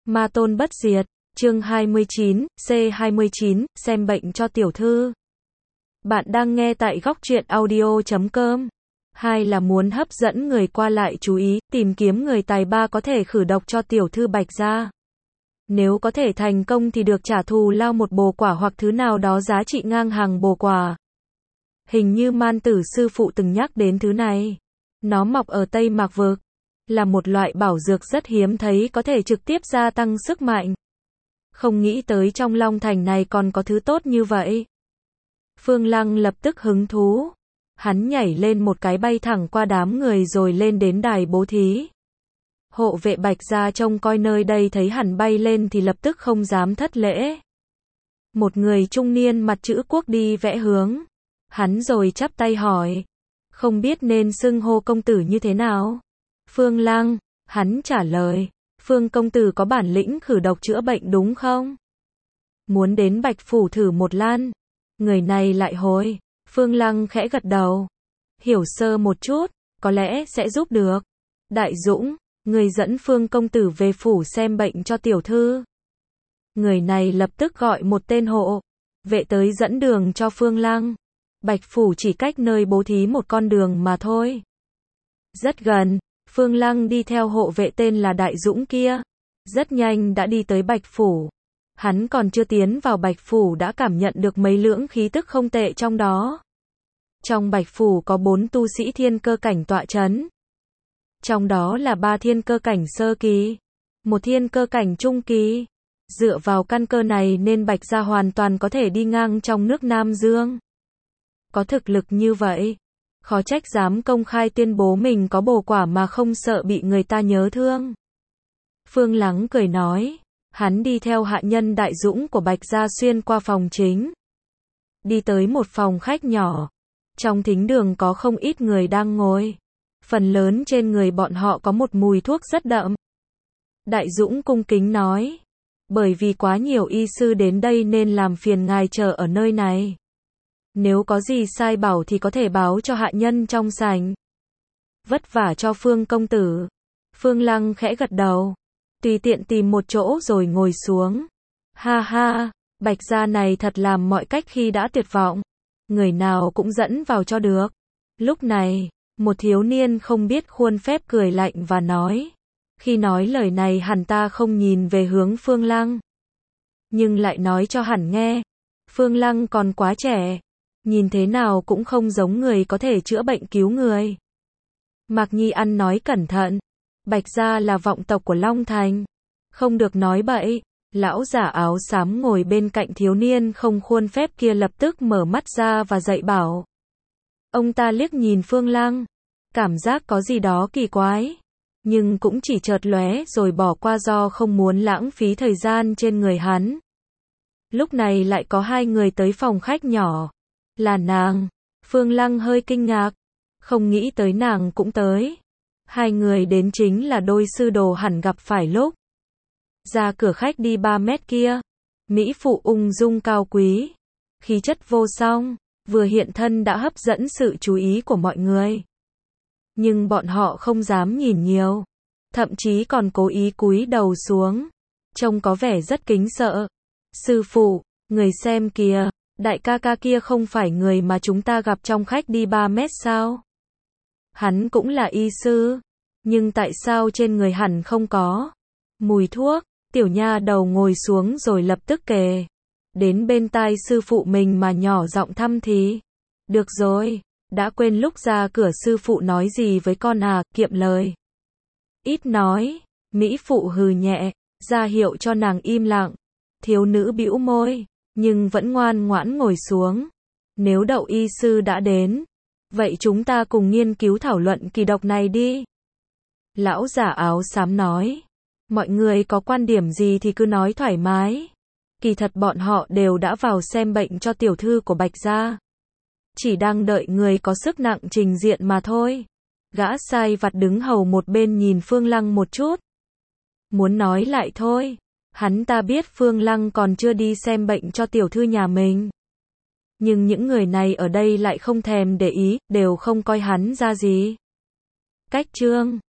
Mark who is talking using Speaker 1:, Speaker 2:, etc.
Speaker 1: Ma tôn bất diệt, chương 29, C29, xem bệnh cho tiểu thư. Bạn đang nghe tại góc truyện audio.com. Hai là muốn hấp dẫn người qua lại chú ý, tìm kiếm người tài ba có thể khử độc cho tiểu thư Bạch gia. Nếu có thể thành công thì được trả thù lao một bồ quả hoặc thứ nào đó giá trị ngang hàng bồ quả. Hình như Man Tử sư phụ từng nhắc đến thứ này. Nó mọc ở Tây Mạc Vực, là một loại bảo dược rất hiếm thấy có thể trực tiếp gia tăng sức mạnh. Không nghĩ tới trong Long Thành này còn có thứ tốt như vậy. Phương Lăng lập tức hứng thú. Hắn nhảy lên một cái bay thẳng qua đám người rồi lên đến đài bố thí. Hộ vệ Bạch gia trông coi nơi đây thấy hắn bay lên thì lập tức không dám thất lễ. Một người trung niên mặt chữ quốc đi vẽ hướng. Hắn rồi chắp tay hỏi. Không biết nên xưng hô công tử như thế nào? Phương Lăng, hắn trả lời. Phương công tử có bản lĩnh khử độc chữa bệnh đúng không? Muốn đến Bạch phủ thử một lan. Người này lại hồi. Phương Lăng khẽ gật đầu. Hiểu sơ một chút, có lẽ sẽ giúp được. Đại Dũng, người dẫn Phương công tử về phủ xem bệnh cho tiểu thư. Người này lập tức gọi một tên hộ vệ tới dẫn đường cho Phương Lăng. Bạch phủ chỉ cách nơi bố thí một con đường mà thôi. Rất gần, Phương Lăng đi theo hộ vệ tên là Đại Dũng kia. Rất nhanh đã đi tới Bạch phủ. Hắn còn chưa tiến vào Bạch phủ đã cảm nhận được mấy lưỡng khí tức không tệ trong đó. Trong Bạch phủ có 4 tu sĩ thiên cơ cảnh tọa chấn. Trong đó là 3 thiên cơ cảnh sơ kỳ, 1 thiên cơ cảnh trung kỳ. Dựa vào căn cơ này nên Bạch gia hoàn toàn có thể đi ngang trong nước Nam Dương. Có thực lực như vậy, khó trách dám công khai tuyên bố mình có bồ quả mà không sợ bị người ta nhớ thương. Phương Lăng cười nói, hắn đi theo hạ nhân Đại Dũng của Bạch gia xuyên qua phòng chính. Đi tới một phòng khách nhỏ. Trong thính đường có không ít người đang ngồi. Phần lớn trên người bọn họ có một mùi thuốc rất đậm. Đại Dũng cung kính nói, bởi vì quá nhiều y sư đến đây nên làm phiền ngài chờ ở nơi này. Nếu có gì sai bảo thì có thể báo cho hạ nhân trong sảnh. Vất vả cho Phương công tử. Phương Lăng khẽ gật đầu. Tùy tiện tìm một chỗ rồi ngồi xuống. Ha ha, Bạch gia này thật làm mọi cách khi đã tuyệt vọng. Người nào cũng dẫn vào cho được. Lúc này, một thiếu niên không biết khuôn phép cười lạnh và nói. Khi nói lời này hẳn ta không nhìn về hướng Phương Lăng. Nhưng lại nói cho hẳn nghe. Phương Lăng còn quá trẻ. Nhìn thế nào cũng không giống người có thể chữa bệnh cứu người. Mạc Nhi ăn nói cẩn thận. Bạch gia là vọng tộc của Long Thành. Không được nói bậy. Lão giả áo xám ngồi bên cạnh thiếu niên không khuôn phép kia lập tức mở mắt ra và dạy bảo. Ông ta liếc nhìn Phương Lăng. Cảm giác có gì đó kỳ quái. Nhưng cũng chỉ chợt lóe rồi bỏ qua do không muốn lãng phí thời gian trên người hắn. Lúc này lại có 2 người tới phòng khách nhỏ. Là nàng. Phương Lăng hơi kinh ngạc. Không nghĩ tới nàng cũng tới. 2 người đến chính là đôi sư đồ hẳn gặp phải lúc ra cửa khách đi 3 mét kia. Mỹ phụ ung dung cao quý. Khí chất vô song. Vừa hiện thân đã hấp dẫn sự chú ý của mọi người. Nhưng bọn họ không dám nhìn nhiều. Thậm chí còn cố ý cúi đầu xuống. Trông có vẻ rất kính sợ. Sư phụ, người xem kìa. Đại ca ca kia không phải người mà chúng ta gặp trong khách đi 3 mét sao? Hắn cũng là y sư. Nhưng tại sao trên người hẳn không có mùi thuốc? Tiểu nha đầu ngồi xuống rồi lập tức kề đến bên tai sư phụ mình mà nhỏ giọng thăm thì. Được rồi, đã quên lúc ra cửa sư phụ nói gì với con à, kiệm lời. Ít nói, Mỹ phụ hừ nhẹ, ra hiệu cho nàng im lặng. Thiếu nữ bĩu môi, nhưng vẫn ngoan ngoãn ngồi xuống. Nếu đậu y sư đã đến, vậy chúng ta cùng nghiên cứu thảo luận kỳ độc này đi. Lão giả áo xám nói. Mọi người có quan điểm gì thì cứ nói thoải mái. Kỳ thật bọn họ đều đã vào xem bệnh cho tiểu thư của Bạch gia. Chỉ đang đợi người có sức nặng trình diện mà thôi. Gã sai vặt đứng hầu một bên nhìn Phương Lăng một chút. Muốn nói lại thôi. Hắn ta biết Phương Lăng còn chưa đi xem bệnh cho tiểu thư nhà mình. Nhưng những người này ở đây lại không thèm để ý, đều không coi hắn ra gì. Cách chương